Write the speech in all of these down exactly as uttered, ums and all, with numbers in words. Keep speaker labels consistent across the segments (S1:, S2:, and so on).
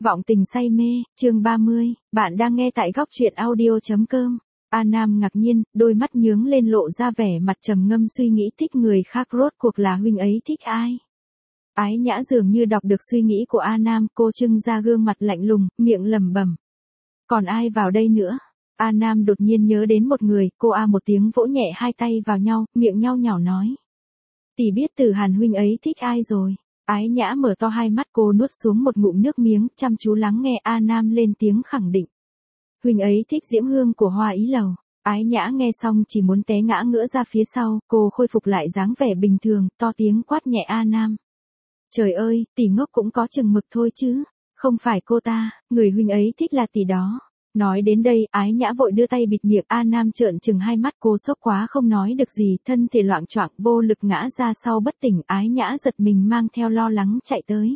S1: Vọng tình say mê, chương ba mươi, bạn đang nghe tại góc truyện audio chấm com. A Nam ngạc nhiên, đôi mắt nhướng lên lộ ra vẻ mặt trầm ngâm suy nghĩ thích người khác rốt cuộc là huynh ấy thích ai. Ái Nhã dường như đọc được suy nghĩ của A Nam, cô trưng ra gương mặt lạnh lùng, miệng lẩm bẩm. Còn ai vào đây nữa? A Nam đột nhiên nhớ đến một người, cô a một tiếng vỗ nhẹ hai tay vào nhau, miệng nhao nhảo nói. Tỷ biết Từ Hàn huynh ấy thích ai rồi. Ái Nhã mở to hai mắt, cô nuốt xuống một ngụm nước miếng, chăm chú lắng nghe A Nam lên tiếng khẳng định. Huynh ấy thích Diễm Hương của Hoa Ý Lầu. Ái Nhã nghe xong chỉ muốn té ngã ngửa ra phía sau, cô khôi phục lại dáng vẻ bình thường, to tiếng quát nhẹ A Nam. Trời ơi, tỷ ngốc cũng có chừng mực thôi chứ, không phải cô ta, người huynh ấy thích là tỷ đó. Nói đến đây, Ái Nhã vội đưa tay bịt miệng. A Nam trợn trừng hai mắt, cô sốc quá không nói được gì, thân thể loạng choạng vô lực ngã ra sau bất tỉnh. Ái Nhã giật mình mang theo lo lắng chạy tới.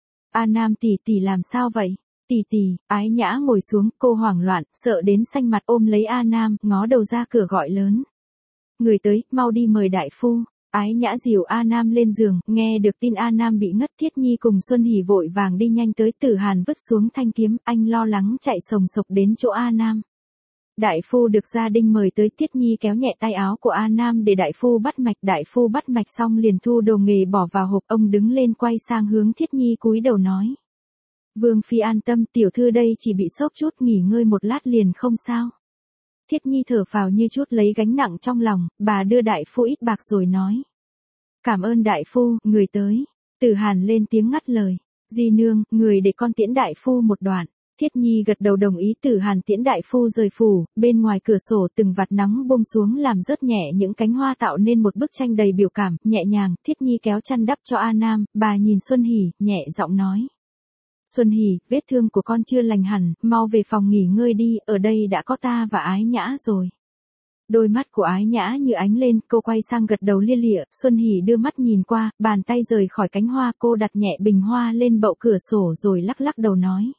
S1: A Nam tỷ tỷ làm sao vậy? Tỷ tỷ. Ái Nhã ngồi xuống, cô hoảng loạn, sợ đến xanh mặt ôm lấy A Nam, ngó đầu ra cửa gọi lớn. Người tới, mau đi mời đại phu. Ái Nhã dìu A Nam lên giường, nghe được tin A Nam bị ngất, Thiết Nhi cùng Xuân Hỉ vội vàng đi nhanh tới. Tử Hàn vứt xuống thanh kiếm, anh lo lắng chạy sồng sộc đến chỗ A Nam. Đại phu được gia đình mời tới, Thiết Nhi kéo nhẹ tay áo của A Nam để đại phu bắt mạch. Đại phu bắt mạch xong liền thu đồ nghề bỏ vào hộp, ông đứng lên quay sang hướng Thiết Nhi cúi đầu nói. Vương phi an tâm, tiểu thư đây chỉ bị sốc chút, nghỉ ngơi một lát liền không sao. Thiết Nhi thở phào như chút lấy gánh nặng trong lòng, bà đưa đại phu ít bạc rồi nói. Cảm ơn đại phu, người tới. Tử Hàn lên tiếng ngắt lời. Di nương, người để con tiễn đại phu một đoạn. Thiết Nhi gật đầu đồng ý. Tử Hàn tiễn đại phu rời phủ, bên ngoài cửa sổ từng vạt nắng buông xuống làm rớt nhẹ những cánh hoa tạo nên một bức tranh đầy biểu cảm, nhẹ nhàng. Thiết Nhi kéo chăn đắp cho A Nam, bà nhìn Xuân Hỉ, nhẹ giọng nói. Xuân Hỉ, vết thương của con chưa lành hẳn, mau về phòng nghỉ ngơi đi, ở đây đã có ta và Ái Nhã rồi. Đôi mắt của Ái Nhã như ánh lên, cô quay sang gật đầu lia lịa. Xuân Hỉ đưa mắt nhìn qua, bàn tay rời khỏi cánh hoa, cô đặt nhẹ bình hoa lên bậu cửa sổ rồi lắc lắc đầu nói.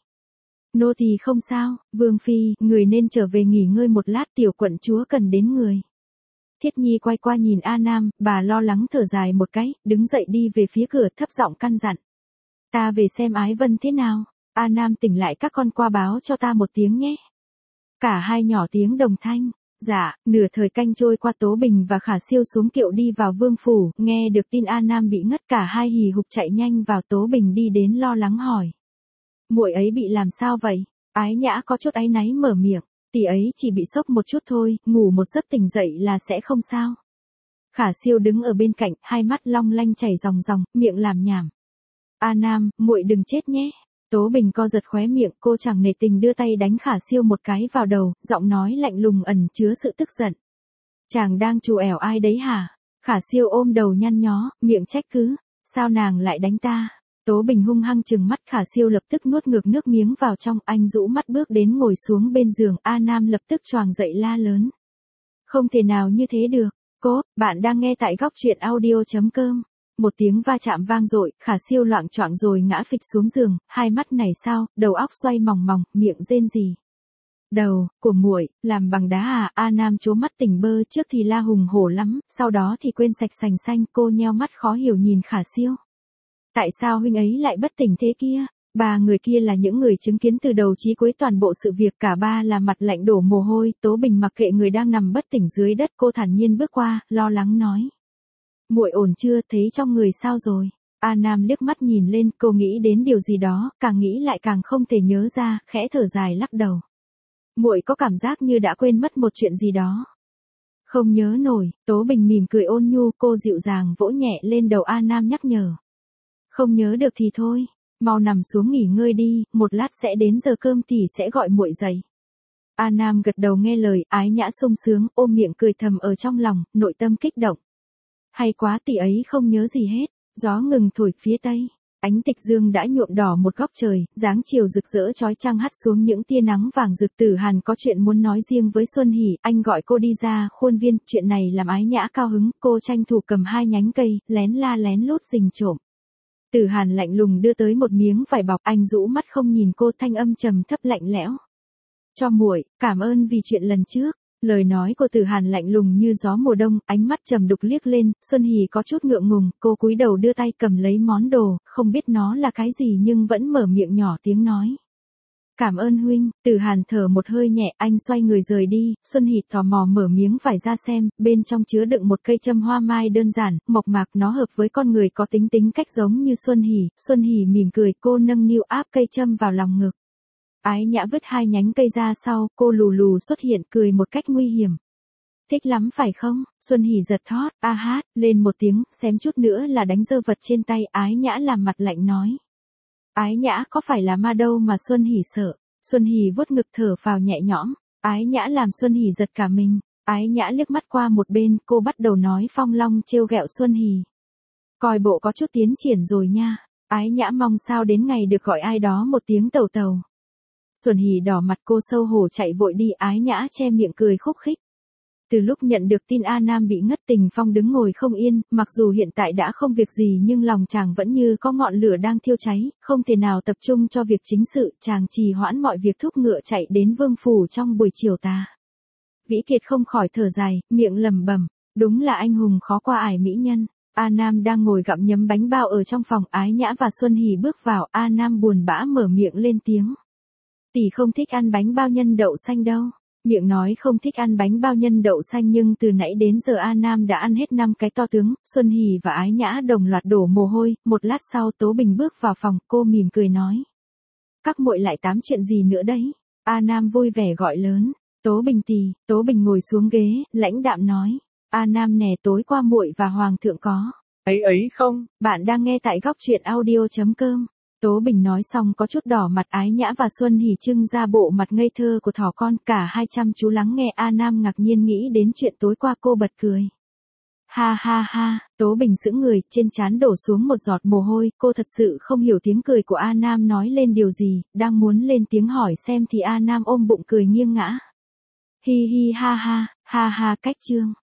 S1: Nô tỳ không sao, Vương phi, người nên trở về nghỉ ngơi một lát, tiểu quận chúa cần đến người. Thiết Nhi quay qua nhìn A Nam, bà lo lắng thở dài một cái, đứng dậy đi về phía cửa, thấp giọng căn dặn. Ta về xem Ái Vân thế nào. A Nam tỉnh lại, các con qua báo cho ta một tiếng nhé. Cả hai nhỏ tiếng đồng thanh. Dạ. Nửa thời canh trôi qua, Tố Bình và Khả Siêu xuống kiệu đi vào vương phủ, nghe được tin A Nam bị ngất, cả hai hì hục chạy nhanh vào. Tố Bình đi đến lo lắng hỏi. Muội ấy bị làm sao vậy? Ái Nhã có chút áy náy mở miệng. Tỷ ấy chỉ bị sốc một chút thôi, ngủ một giấc tỉnh dậy là sẽ không sao. Khả Siêu đứng ở bên cạnh, hai mắt long lanh chảy ròng ròng, miệng làm nhảm. A Nam, muội đừng chết nhé. Tố Bình co giật khóe miệng, cô chẳng nể tình đưa tay đánh Khả Siêu một cái vào đầu, giọng nói lạnh lùng ẩn chứa sự tức giận. Chàng đang trù ẻo ai đấy hả? Khả Siêu ôm đầu nhăn nhó, miệng trách cứ. Sao nàng lại đánh ta? Tố Bình hung hăng trừng mắt. Khả Siêu lập tức nuốt ngược nước miếng vào trong, anh rũ mắt bước đến ngồi xuống bên giường. A Nam lập tức choàng dậy la lớn. Không thể nào như thế được. Cô, bạn đang nghe tại góc truyện audio chấm com. Một tiếng va chạm vang dội, Khả Siêu loạng choạng rồi ngã phịch xuống giường, hai mắt này sao, đầu óc xoay mòng mòng, miệng rên rỉ. Đầu của muội làm bằng đá à? A Nam trố mắt tỉnh bơ, trước thì la hùng hổ lắm, sau đó thì quên sạch sành xanh. Cô nheo mắt khó hiểu nhìn Khả Siêu. Tại sao huynh ấy lại bất tỉnh thế kia? Ba người kia là những người chứng kiến từ đầu chí cuối toàn bộ sự việc, cả ba là mặt lạnh đổ mồ hôi. Tố Bình mặc kệ người đang nằm bất tỉnh dưới đất, cô thản nhiên bước qua, lo lắng nói. Muội ổn chưa, thấy trong người sao rồi? A Nam liếc mắt nhìn lên, cô nghĩ đến điều gì đó, càng nghĩ lại càng không thể nhớ ra, khẽ thở dài lắc đầu. Muội có cảm giác như đã quên mất một chuyện gì đó. Không nhớ nổi. Tố Bình mỉm cười ôn nhu, cô dịu dàng vỗ nhẹ lên đầu A Nam nhắc nhở. Không nhớ được thì thôi, mau nằm xuống nghỉ ngơi đi, một lát sẽ đến giờ cơm tỷ sẽ gọi muội dậy. A Nam gật đầu nghe lời, Ái Nhã sung sướng, ôm miệng cười thầm ở trong lòng, nội tâm kích động. Hay quá, tỷ ấy không nhớ gì hết. Gió ngừng thổi phía tây, ánh tịch dương đã nhuộm đỏ một góc trời, dáng chiều rực rỡ chói chang hắt xuống những tia nắng vàng rực. Tử Hàn có chuyện muốn nói riêng với Xuân Hỉ, anh gọi cô đi ra khuôn viên, chuyện này làm Ái Nhã cao hứng, cô tranh thủ cầm hai nhánh cây, lén la lén lút rình trộm. Tử Hàn lạnh lùng đưa tới một miếng vải bọc, anh rũ mắt không nhìn cô, thanh âm trầm thấp lạnh lẽo. Cho muội, cảm ơn vì chuyện lần trước. Lời nói của Tử Hàn lạnh lùng như gió mùa đông, ánh mắt trầm đục liếc lên, Xuân Hỉ có chút ngượng ngùng, cô cúi đầu đưa tay cầm lấy món đồ, không biết nó là cái gì nhưng vẫn mở miệng nhỏ tiếng nói. Cảm ơn huynh. Tử Hàn thở một hơi nhẹ, anh xoay người rời đi, Xuân Hỉ tò mò mở miếng vải ra xem, bên trong chứa đựng một cây châm hoa mai đơn giản, mộc mạc, nó hợp với con người có tính tính cách giống như Xuân Hỉ. Xuân Hỉ mỉm cười, cô nâng niu áp cây châm vào lòng ngực. Ái Nhã vứt hai nhánh cây ra sau, cô lù lù xuất hiện, cười một cách nguy hiểm. Thích lắm phải không? Xuân Hỉ giật thót, a hát, lên một tiếng, xém chút nữa là đánh rơi vật trên tay. Ái Nhã làm mặt lạnh nói. Ái Nhã có phải là ma đâu mà Xuân Hỉ sợ. Xuân Hỉ vuốt ngực thở phào nhẹ nhõm. Ái Nhã làm Xuân Hỉ giật cả mình. Ái Nhã liếc mắt qua một bên, cô bắt đầu nói phong long trêu ghẹo Xuân Hỉ. Coi bộ có chút tiến triển rồi nha. Ái Nhã mong sao đến ngày được gọi ai đó một tiếng tàu tàu. Xuân Hỉ đỏ mặt, cô sâu hổ chạy vội đi. Ái Nhã che miệng cười khúc khích. Từ lúc nhận được tin A Nam bị ngất, Tình Phong đứng ngồi không yên, mặc dù hiện tại đã không việc gì nhưng lòng chàng vẫn như có ngọn lửa đang thiêu cháy, không thể nào tập trung cho việc chính sự, chàng trì hoãn mọi việc thúc ngựa chạy đến Vương phủ trong buổi chiều tà. Vĩ Kiệt không khỏi thở dài, miệng lẩm bẩm, đúng là anh hùng khó qua ải mỹ nhân. A Nam đang ngồi gặm nhấm bánh bao ở trong phòng, Ái Nhã và Xuân Hỉ bước vào, A Nam buồn bã mở miệng lên tiếng. Tỷ không thích ăn bánh bao nhân đậu xanh đâu. Miệng nói không thích ăn bánh bao nhân đậu xanh nhưng từ nãy đến giờ A Nam đã ăn hết năm cái to tướng. Xuân Hỉ và Ái Nhã đồng loạt đổ mồ hôi, một lát sau Tố Bình bước vào phòng, cô mỉm cười nói. Các muội lại tám chuyện gì nữa đấy? A Nam vui vẻ gọi lớn. Tố Bình tì. Tố Bình ngồi xuống ghế, lãnh đạm nói. A Nam nè, tối qua muội và Hoàng thượng có ấy ấy không? Bạn đang nghe tại góc truyện audio chấm com. Tố Bình nói xong có chút đỏ mặt. Ái Nhã và Xuân Hỉ trưng ra bộ mặt ngây thơ của thỏ con, cả hai chăm chú lắng nghe. A Nam ngạc nhiên nghĩ đến chuyện tối qua, cô bật cười. Ha ha ha, Tố Bình sững người, trên trán đổ xuống một giọt mồ hôi, cô thật sự không hiểu tiếng cười của A Nam nói lên điều gì, đang muốn lên tiếng hỏi xem thì A Nam ôm bụng cười nghiêng ngã. Hi hi ha ha, ha ha cách chương.